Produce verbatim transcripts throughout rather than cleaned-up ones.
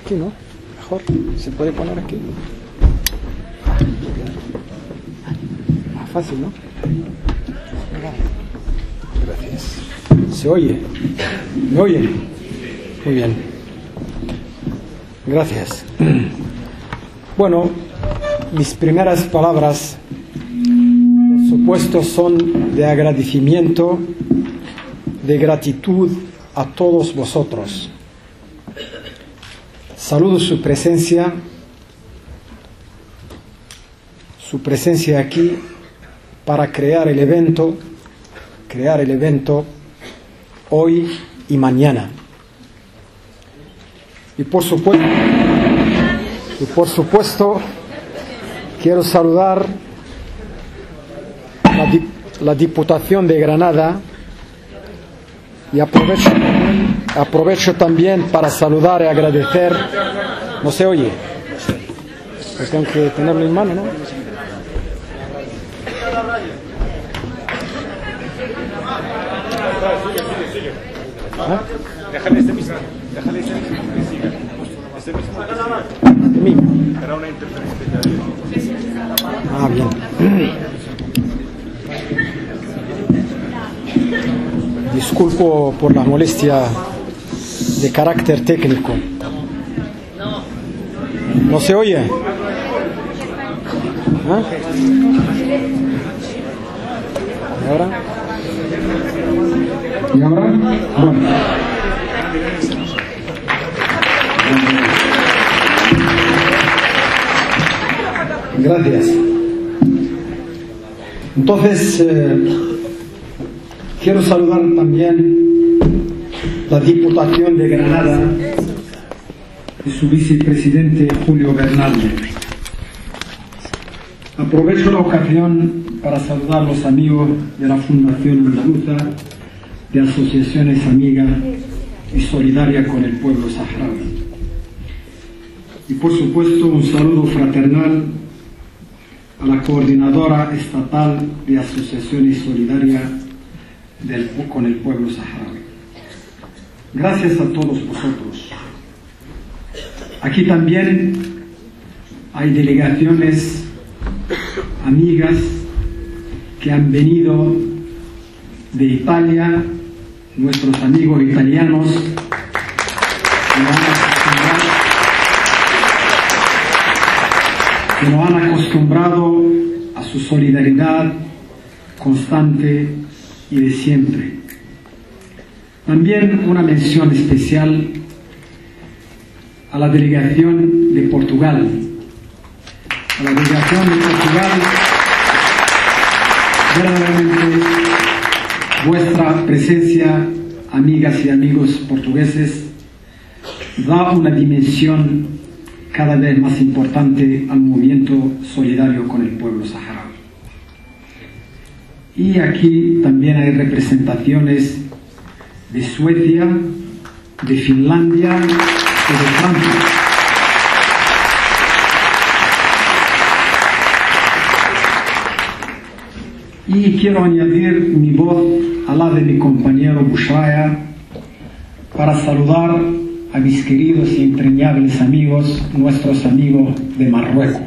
aquí, ¿no? Mejor, se puede poner aquí. Más fácil, ¿no? Gracias. ¿Se oye? ¿Me oye? Muy bien. Gracias. Bueno, mis primeras palabras, por supuesto, son de agradecimiento, de gratitud a todos vosotros. Saludo su presencia, su presencia aquí para crear el evento, crear el evento hoy y mañana. Y por supuesto, y por supuesto quiero saludar la, la Diputación de Granada y aprovecho, aprovecho también para saludar y agradecer. No se oye, pues tengo que tenerlo en mano, ¿no? ¿Ah? Déjale este mismo, déjale este mismo que siga. Este mismo que siga. Era una interferencia. Ah, bien. Disculpo por la molestia de carácter técnico. ¿No se oye? ¿Ah? ¿Y ahora? ¿Y ahora? Bueno. Gracias. Entonces, eh, quiero saludar también la Diputación de Granada y su vicepresidente Julio Bernalde. Aprovecho la ocasión para saludar a los amigos de la Fundación Andaluza de Asociaciones Amigas y Solidarias con el Pueblo Saharaui. Y por supuesto un saludo fraternal a la Coordinadora Estatal de Asociaciones Solidarias del, con el Pueblo Saharaui. Gracias a todos vosotros. Aquí también hay delegaciones amigas que han venido de Italia, nuestros amigos italianos que nos han acostumbrado a su solidaridad constante y de siempre. También una mención especial a la delegación de Portugal, a la delegación de Portugal. Verdaderamente vuestra presencia, amigas y amigos portugueses, da una dimensión cada vez más importante al movimiento solidario con el pueblo saharaui. Y aquí también hay representaciones de Suecia, de Finlandia y de Francia. Y quiero añadir mi voz a la de mi compañero Bushaya para saludar a mis queridos y entrañables amigos, nuestros amigos de Marruecos.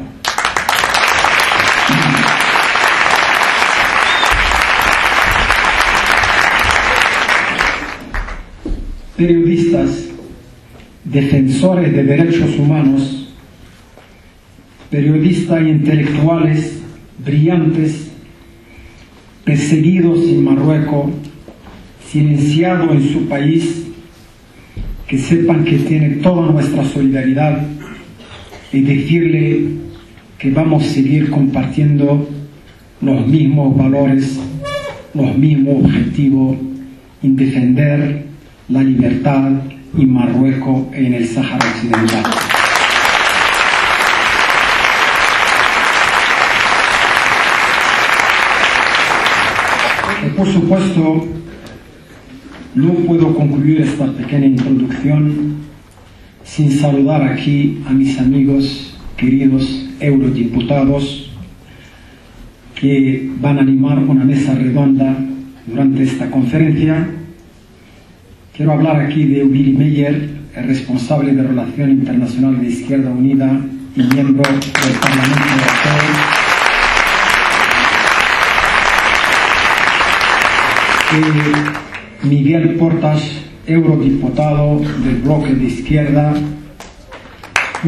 Periodistas, defensores de derechos humanos, periodistas e intelectuales brillantes, perseguidos en Marruecos, silenciados en su país, que sepan que tiene toda nuestra solidaridad y decirle que vamos a seguir compartiendo los mismos valores, los mismos objetivos en defender la libertad en Marruecos y en el Sáhara Occidental. Y por supuesto, no puedo concluir esta pequeña introducción sin saludar aquí a mis amigos queridos eurodiputados que van a animar una mesa redonda durante esta conferencia. Quiero hablar aquí de Willy Meyer, el responsable de Relación Internacional de Izquierda Unida y miembro del Parlamento Europeo, y Miguel Portas, eurodiputado del bloque de izquierda, y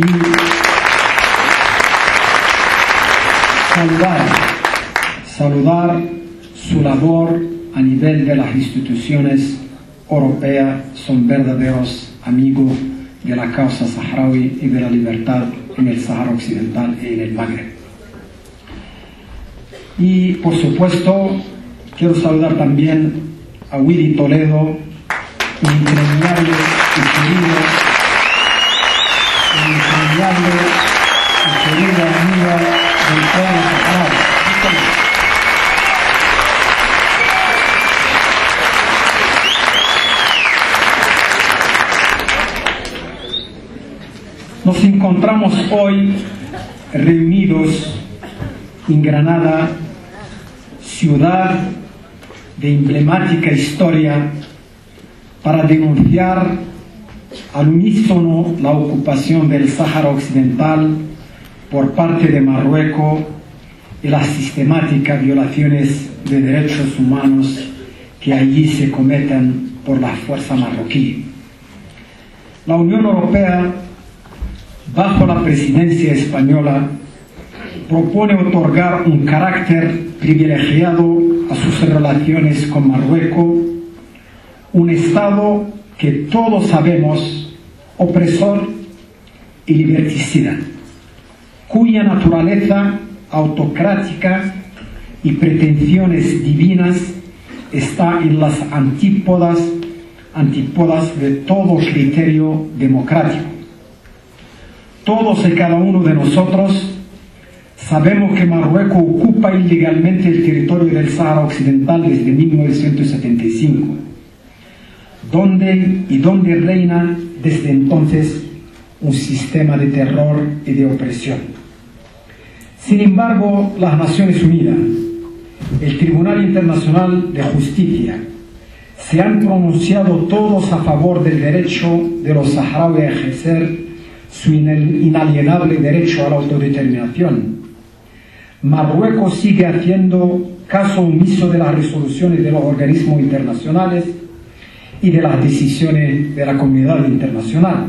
saludar, saludar su labor a nivel de las instituciones europeas. Son verdaderos amigos de la causa saharaui y de la libertad en el Sáhara Occidental y en el Magreb. Y por supuesto quiero saludar también a Willy Toledo, un entrañable y querido, un entrañable y querido amigo del pueblo saharaui. Nos encontramos hoy reunidos en Granada, ciudad de emblemática historia, para denunciar al unísono la ocupación del Sáhara Occidental por parte de Marruecos y las sistemáticas violaciones de derechos humanos que allí se cometen por la fuerza marroquí. La Unión Europea, bajo la presidencia española, propone otorgar un carácter privilegiado a sus relaciones con Marruecos, un Estado que todos sabemos opresor y liberticida, cuya naturaleza autocrática y pretensiones divinas está en las antípodas, antípodas de todo criterio democrático. Todos y cada uno de nosotros sabemos que Marruecos ocupa ilegalmente el territorio del Sáhara Occidental desde mil novecientos setenta y cinco, donde y donde reina desde entonces un sistema de terror y de opresión. Sin embargo, las Naciones Unidas, el Tribunal Internacional de Justicia, se han pronunciado todos a favor del derecho de los saharauis a ejercer su inalienable derecho a la autodeterminación. Marruecos sigue haciendo caso omiso de las resoluciones de los organismos internacionales y de las decisiones de la comunidad internacional.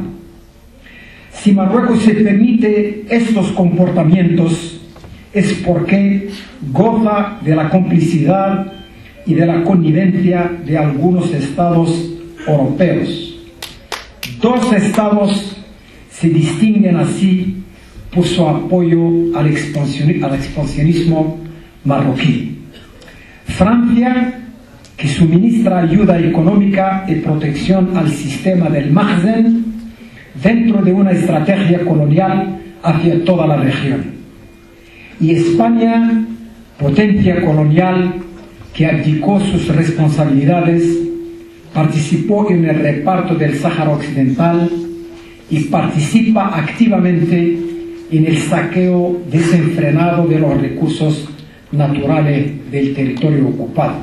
Si Marruecos se permite estos comportamientos es porque goza de la complicidad y de la connivencia de algunos estados europeos. Dos estados se distinguen así por su apoyo al expansionismo marroquí. Francia, que suministra ayuda económica y protección al sistema del Maghzen dentro de una estrategia colonial hacia toda la región. Y España, potencia colonial que abdicó sus responsabilidades, participó en el reparto del Sáhara Occidental y participa activamente en el saqueo desenfrenado de los recursos naturales del territorio ocupado.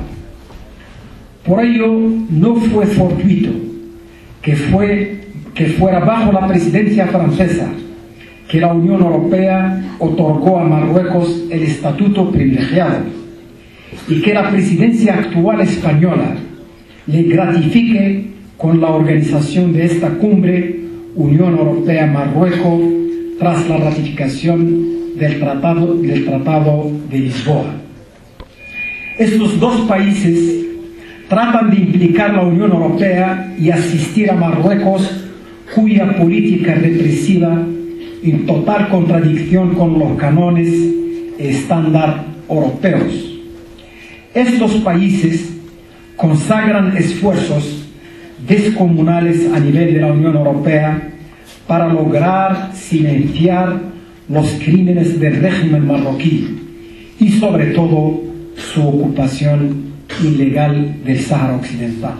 Por ello, no fue fortuito que, fue, que fuera bajo la presidencia francesa que la Unión Europea otorgó a Marruecos el estatuto privilegiado y que la presidencia actual española le gratifique con la organización de esta cumbre Unión Europea-Marruecos tras la ratificación del Tratado, del Tratado de Lisboa. Estos dos países tratan de implicar a la Unión Europea y asistir a Marruecos, cuya política represiva en total contradicción con los cánones y estándar europeos. Estos países consagran esfuerzos descomunales a nivel de la Unión Europea para lograr silenciar los crímenes del régimen marroquí y sobre todo su ocupación ilegal del Sáhara Occidental.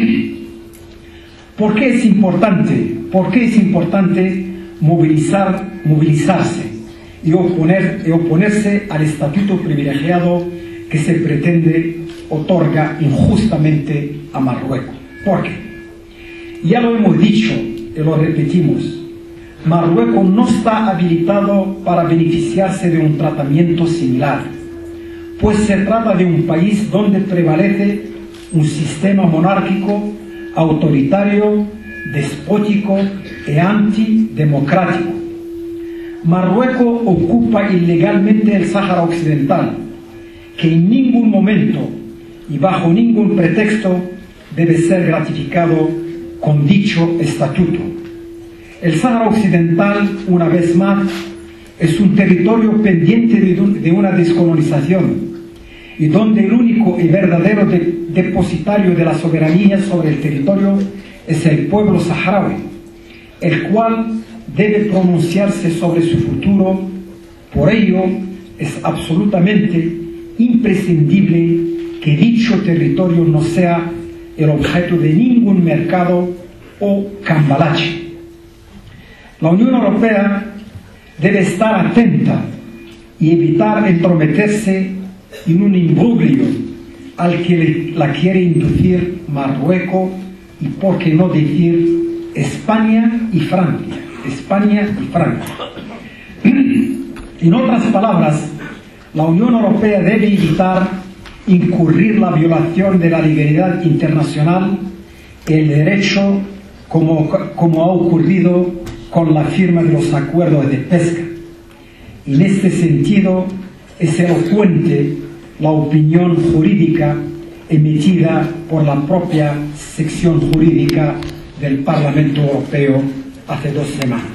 ¿Por qué es importante? ¿Por qué es importante movilizar, movilizarse y, oponer, y oponerse al estatuto privilegiado que se pretende otorga injustamente a Marruecos? ¿Por qué? Ya lo hemos dicho y lo repetimos, Marruecos no está habilitado para beneficiarse de un tratamiento similar, pues se trata de un país donde prevalece un sistema monárquico, autoritario, despótico e antidemocrático. Marruecos ocupa ilegalmente el Sáhara Occidental, que en ningún momento y bajo ningún pretexto debe ser gratificado con dicho estatuto. El Sáhara Occidental, una vez más, es un territorio pendiente de una descolonización y donde el único y verdadero de, depositario de la soberanía sobre el territorio es el pueblo saharaui, el cual debe pronunciarse sobre su futuro. Por ello, es absolutamente imprescindible que dicho territorio no sea el objeto de ningún mercado o cambalache. La Unión Europea debe estar atenta y evitar entrometerse en un imbroglio al que la quiere inducir Marruecos y, por qué no decir, España y Francia. España y Francia. En otras palabras, la Unión Europea debe evitar incurrir la violación de la legalidad internacional y el derecho como, como ha ocurrido con la firma de los acuerdos de pesca. En este sentido, es elocuente la opinión jurídica emitida por la propia sección jurídica del Parlamento Europeo hace dos semanas.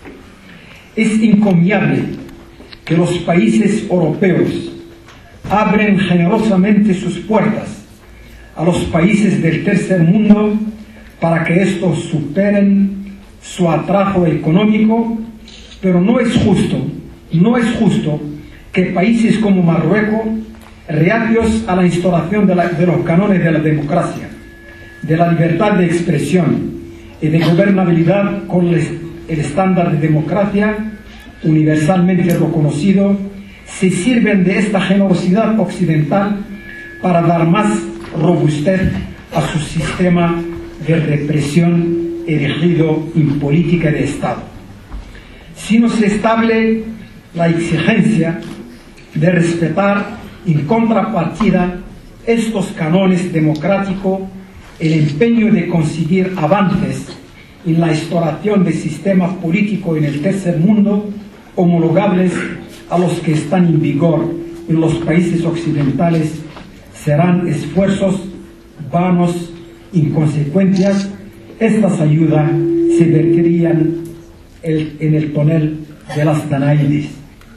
Es encomiable que los países europeos abren generosamente sus puertas a los países del tercer mundo para que estos superen su atrajo económico, pero no es justo, no es justo que países como Marruecos, reacios a la instauración de, la, de los cánones de la democracia, de la libertad de expresión y de gobernabilidad con el, el estándar de democracia universalmente reconocido, se sirven de esta generosidad occidental para dar más robustez a su sistema de represión erigido en política de Estado. Si no se establece la exigencia de respetar en contrapartida estos cánones democráticos, el empeño de conseguir avances en la instauración de sistemas políticos en el tercer mundo homologables a los que están en vigor en los países occidentales serán esfuerzos vanos, inconsecuentes. Estas ayudas se vertirían el, en el tonel de las Danaídes.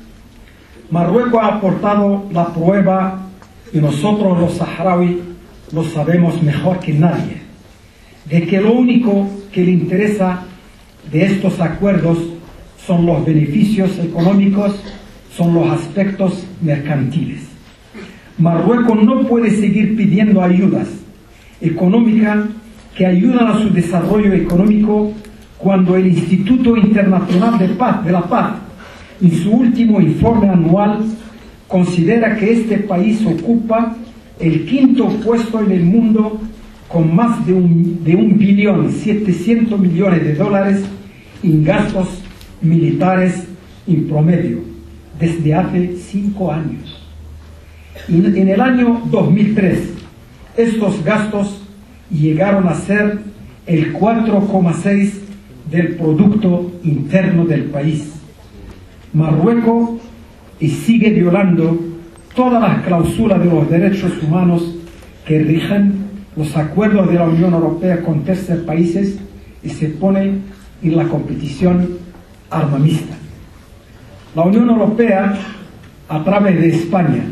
Marruecos ha aportado la prueba y nosotros los saharauis lo sabemos mejor que nadie, de que lo único que le interesa de estos acuerdos son los beneficios económicos, son los aspectos mercantiles. Marruecos no puede seguir pidiendo ayudas económicas que ayudan a su desarrollo económico cuando el Instituto Internacional de Paz, de la Paz, en su último informe anual, considera que este país ocupa el quinto puesto en el mundo con más de un, de un billón setecientos millones de dólares en gastos militares en promedio desde hace cinco años. En, en el año dos mil tres, estos gastos llegaron a ser el cuatro coma seis del Producto Interno del país. Marruecos y sigue violando todas las cláusulas de los derechos humanos que rigen los acuerdos de la Unión Europea con terceros países y se pone en la competición armamista. La Unión Europea, a través de España,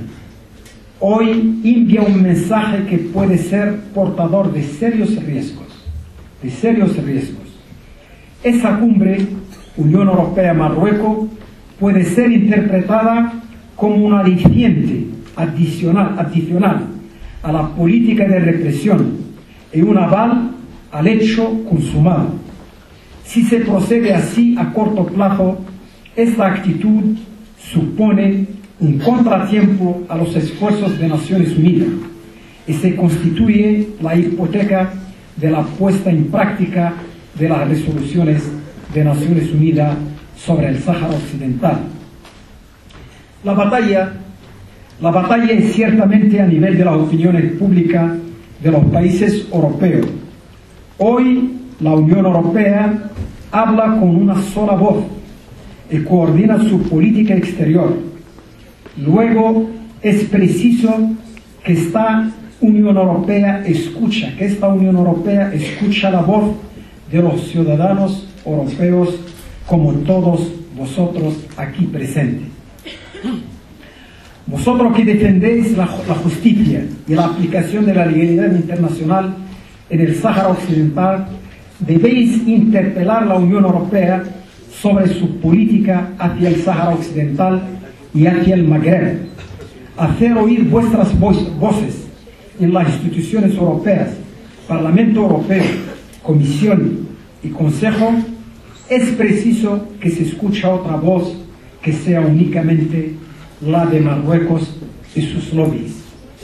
hoy envía un mensaje que puede ser portador de serios riesgos, de serios riesgos. Esa cumbre, Unión Europea-Marruecos, puede ser interpretada como un aliciente adicional, adicional a la política de represión y un aval al hecho consumado. Si se procede así a corto plazo, esta actitud supone un contratiempo a los esfuerzos de Naciones Unidas y se constituye la hipoteca de la puesta en práctica de las resoluciones de Naciones Unidas sobre el Sáhara Occidental. La batalla, la batalla es ciertamente a nivel de las opiniones públicas de los países europeos. Hoy la Unión Europea habla con una sola voz y coordina su política exterior. Luego es preciso que esta Unión Europea escucha, que esta Unión Europea escucha la voz de los ciudadanos europeos como todos vosotros aquí presentes. Vosotros que defendéis la, la justicia y la aplicación de la legalidad internacional en el Sáhara Occidental, debéis interpelar a la Unión Europea sobre su política hacia el Sáhara Occidental y hacia el Magreb. Hacer oír vuestras voces en las instituciones europeas, Parlamento Europeo, Comisión y Consejo. Es preciso que se escuche otra voz que sea únicamente la de Marruecos y sus lobbies.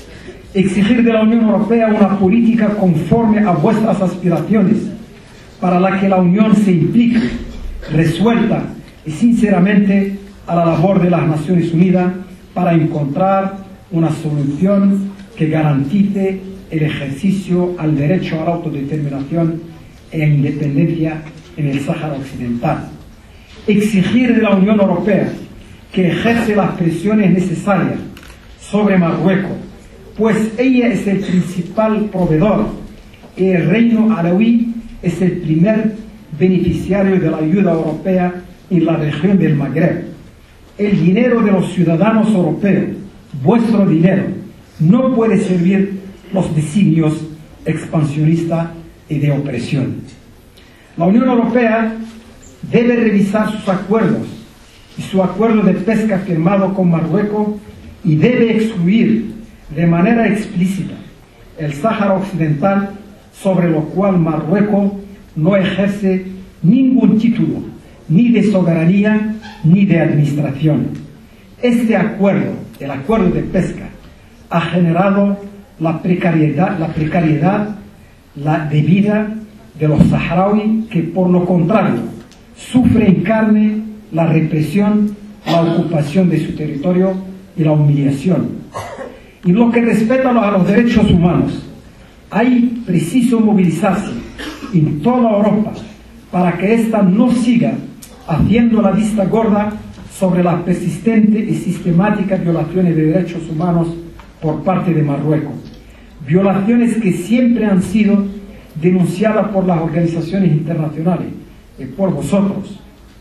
Exigir de la Unión Europea una política conforme a vuestras aspiraciones, para la que la Unión se implique resuelta y sinceramente a la labor de las Naciones Unidas para encontrar una solución que garantice el ejercicio al derecho a la autodeterminación e independencia en el Sáhara Occidental. Exigir de la Unión Europea que ejerce las presiones necesarias sobre Marruecos, pues ella es el principal proveedor y el reino alauí es el primer beneficiario de la ayuda europea en la región del Magreb. El dinero de los ciudadanos europeos, vuestro dinero, no puede servir los designios expansionistas y de opresión. La Unión Europea debe revisar sus acuerdos y su acuerdo de pesca firmado con Marruecos y debe excluir de manera explícita el Sáhara Occidental, sobre lo cual Marruecos no ejerce ningún título, ni de soberanía, ni de administración. Este acuerdo, el acuerdo de pesca, ha generado la precariedad, la precariedad la de vida de los saharauis, que por lo contrario sufren en carne la represión, la ocupación de su territorio y la humillación. En lo que respecta a los derechos humanos, hay preciso movilizarse en toda Europa para que ésta no siga haciendo la vista gorda sobre las persistentes y sistemáticas violaciones de derechos humanos por parte de Marruecos. Violaciones que siempre han sido denunciadas por las organizaciones internacionales y por vosotros.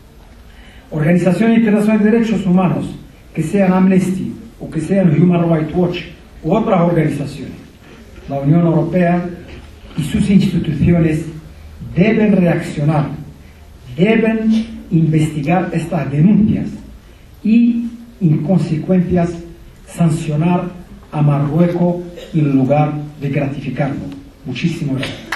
Organizaciones internacionales de derechos humanos, que sean Amnesty o que sean Human Rights Watch u otras organizaciones. La Unión Europea y sus instituciones deben reaccionar, deben investigar estas denuncias y, en consecuencia, sancionar a Marruecos en lugar de gratificarlo. Muchísimas gracias.